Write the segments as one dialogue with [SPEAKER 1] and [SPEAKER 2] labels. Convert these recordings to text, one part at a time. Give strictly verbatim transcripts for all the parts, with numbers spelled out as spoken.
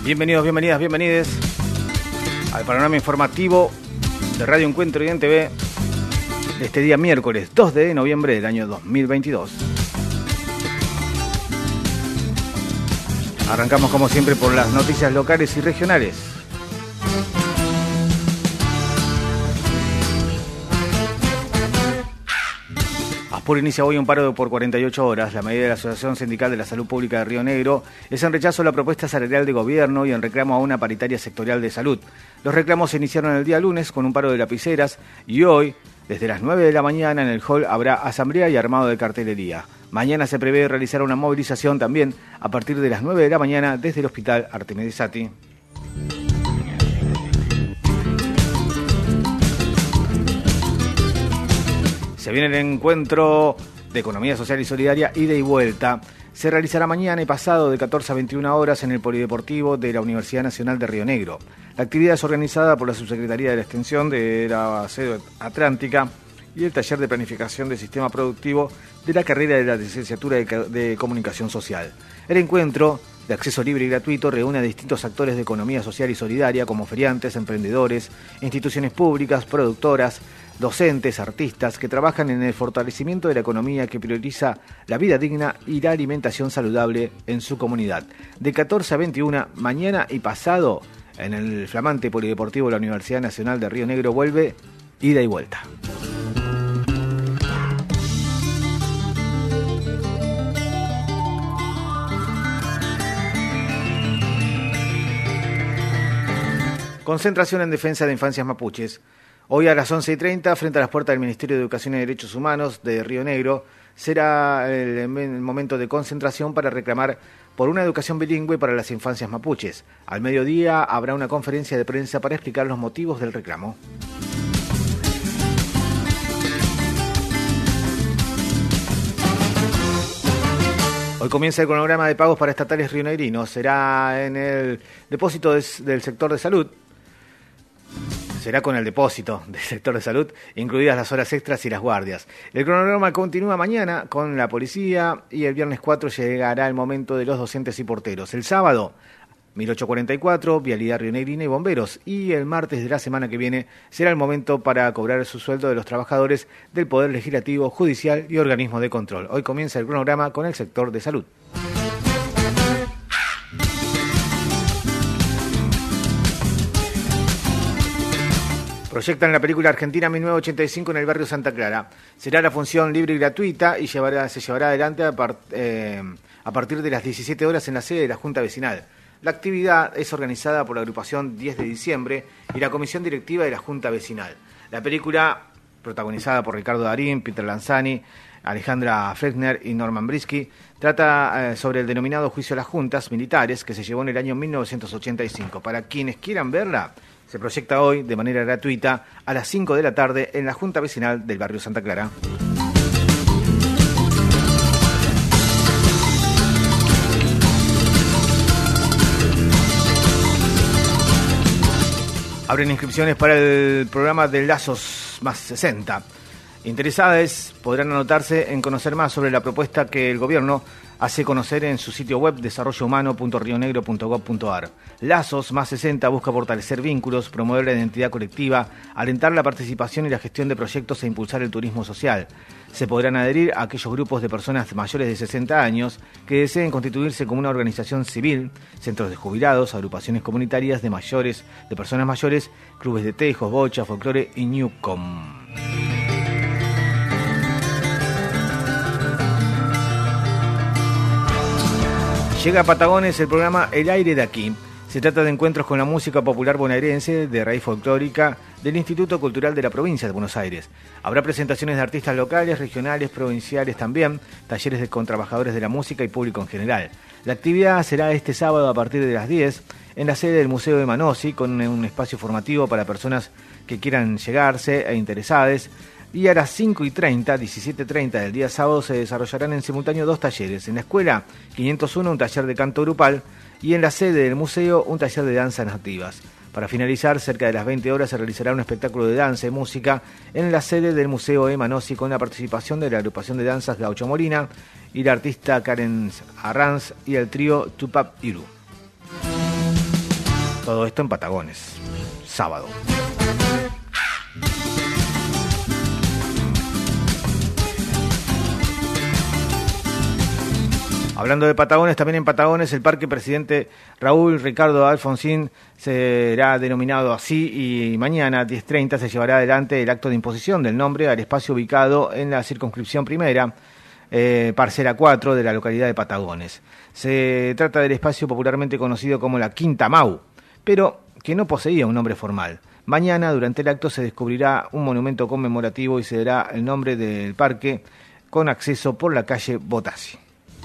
[SPEAKER 1] Bienvenidos, bienvenidas, bienvenides al panorama informativo de Radio Encuentro y en T V de este día miércoles dos de noviembre del año dos mil veintidós. Arrancamos como siempre por las noticias locales y regionales. Aspur inicia hoy un paro por cuarenta y ocho horas. La medida de la Asociación Sindical de la Salud Pública de Río Negro es en rechazo a la propuesta salarial de gobierno y en reclamo a una paritaria sectorial de salud. Los reclamos se iniciaron el día lunes con un paro de lapiceras y hoy, desde las nueve de la mañana en el hall, habrá asamblea y armado de cartelería. Mañana se prevé realizar una movilización también a partir de las nueve de la mañana desde el Hospital Artemides Sati. Se viene el encuentro de Economía Social y Solidaria ida y vuelta. Se realizará mañana y pasado de catorce a veintiuna horas en el Polideportivo de la Universidad Nacional de Río Negro. La actividad es organizada por la Subsecretaría de la Extensión de la Sede Atlántica y el Taller de Planificación del Sistema Productivo de la carrera de la Licenciatura de Comunicación Social. El encuentro, de acceso libre y gratuito, reúne a distintos actores de economía social y solidaria como feriantes, emprendedores, instituciones públicas, productoras, docentes, artistas que trabajan en el fortalecimiento de la economía que prioriza la vida digna y la alimentación saludable en su comunidad. De catorce a veintiuna, mañana y pasado, en el flamante Polideportivo de la Universidad Nacional de Río Negro vuelve ida y vuelta. Concentración en defensa de infancias mapuches. Hoy a las once y treinta, frente a las puertas del Ministerio de Educación y Derechos Humanos de Río Negro, será el, el momento de concentración para reclamar por una educación bilingüe para las infancias mapuches. Al mediodía habrá una conferencia de prensa para explicar los motivos del reclamo. Hoy comienza el cronograma de pagos para estatales rionegrinos. Será en el depósito des, del sector de salud. Será con el depósito del sector de salud, incluidas las horas extras y las guardias. El cronograma continúa mañana con la policía y el viernes cuatro llegará el momento de los docentes y porteros. El sábado, mil ochocientos cuarenta y cuatro, Vialidad Rionegrina y Bomberos. Y el martes de la semana que viene será el momento para cobrar su sueldo de los trabajadores del Poder Legislativo, Judicial y organismos de control. Hoy comienza el cronograma con el sector de salud. Proyectan la película argentina mil novecientos ochenta y cinco en el barrio Santa Clara. Será la función libre y gratuita y llevará, se llevará adelante a, part, eh, a partir de las diecisiete horas en la sede de la Junta Vecinal. La actividad es organizada por la agrupación diez de diciembre y la comisión directiva de la Junta Vecinal. La película, protagonizada por Ricardo Darín, Peter Lanzani, Alejandra Fleckner y Norman Brisky, trata eh, sobre el denominado juicio a las juntas militares que se llevó en el año mil novecientos ochenta y cinco. Para quienes quieran verla, se proyecta hoy de manera gratuita a las cinco de la tarde en la Junta Vecinal del barrio Santa Clara. Abren inscripciones para el programa de Lazos más sesenta. Interesadas podrán anotarse en conocer más sobre la propuesta que el gobierno hace conocer en su sitio web desarrollo humano punto rionegro punto gob punto ar. Lazos más sesenta busca fortalecer vínculos, promover la identidad colectiva, alentar la participación y la gestión de proyectos e impulsar el turismo social. Se podrán adherir a aquellos grupos de personas mayores de sesenta años que deseen constituirse como una organización civil, centros de jubilados, agrupaciones comunitarias de mayores, de personas mayores, clubes de tejos, bocha, folclore y Newcom. Llega a Patagones el programa El Aire de Aquí. Se trata de encuentros con la música popular bonaerense de raíz folclórica del Instituto Cultural de la Provincia de Buenos Aires. Habrá presentaciones de artistas locales, regionales, provinciales también, talleres de, con trabajadores de la música y público en general. La actividad será este sábado a partir de las diez en la sede del Museo de Manosi, con un espacio formativo para personas que quieran llegarse e interesadas. Y a las cinco y treinta, diecisiete y treinta del día sábado se desarrollarán en simultáneo dos talleres. En la escuela quinientos uno un taller de canto grupal y en la sede del museo un taller de danzas nativas. Para finalizar, cerca de las veinte horas se realizará un espectáculo de danza y música en la sede del Museo Emanossi con la participación de la agrupación de danzas Gaucho Molina y la artista Karen Arranz y el trío Tupac Iru. Todo esto en Patagones, sábado. Hablando de Patagones, también en Patagones el Parque Presidente Raúl Ricardo Alfonsín será denominado así y mañana a diez treinta se llevará adelante el acto de imposición del nombre al espacio ubicado en la circunscripción primera, eh, parcela cuatro de la localidad de Patagones. Se trata del espacio popularmente conocido como la Quinta Mau, pero que no poseía un nombre formal. Mañana, durante el acto, se descubrirá un monumento conmemorativo y se dará el nombre del parque con acceso por la calle Botassi.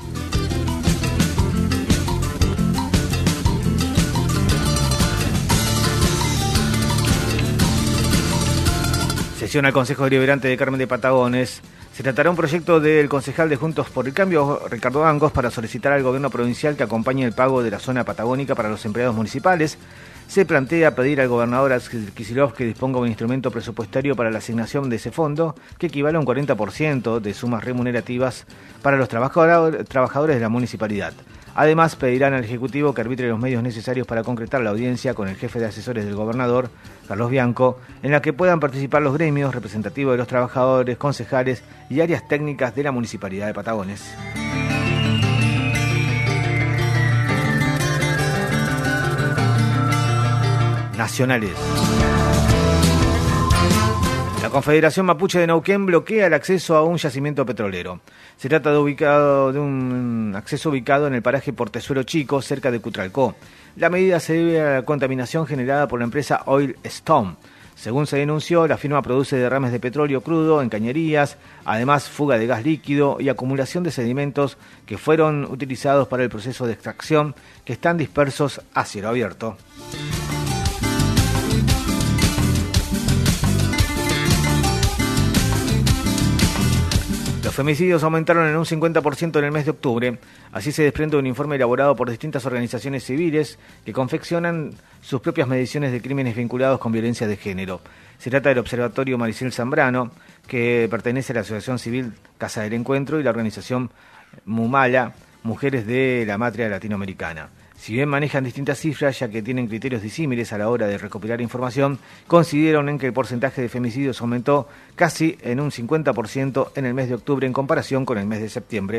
[SPEAKER 1] Sesión al Consejo Deliberante de Carmen de Patagones. Se tratará un proyecto del concejal de Juntos por el Cambio, Ricardo Angos, para solicitar al gobierno provincial que acompañe el pago de la zona patagónica para los empleados municipales. Se plantea pedir al gobernador Kicillof que disponga un instrumento presupuestario para la asignación de ese fondo, que equivale a un cuarenta por ciento de sumas remunerativas para los trabajadores de la municipalidad. Además, pedirán al Ejecutivo que arbitre los medios necesarios para concretar la audiencia con el jefe de asesores del gobernador, Carlos Bianco, en la que puedan participar los gremios representativos de los trabajadores, concejales y áreas técnicas de la Municipalidad de Patagones. Nacionales. La Confederación Mapuche de Neuquén bloquea el acceso a un yacimiento petrolero. Se trata de, ubicado, de un acceso ubicado en el paraje Portezuelo Chico, cerca de Cutralcó. La medida se debe a la contaminación generada por la empresa Oil Stone. Según se denunció, la firma produce derrames de petróleo crudo en cañerías, además fuga de gas líquido y acumulación de sedimentos que fueron utilizados para el proceso de extracción, que están dispersos a cielo abierto. Los femicidios aumentaron en un cincuenta por ciento en el mes de octubre. Así se desprende un informe elaborado por distintas organizaciones civiles que confeccionan sus propias mediciones de crímenes vinculados con violencia de género. Se trata del Observatorio Maricel Zambrano, que pertenece a la Asociación Civil Casa del Encuentro, y la organización Mumala, Mujeres de la Matria Latinoamericana. Si bien manejan distintas cifras, ya que tienen criterios disímiles a la hora de recopilar información, coincidieron en que el porcentaje de femicidios aumentó casi en un cincuenta por ciento en el mes de octubre en comparación con el mes de septiembre.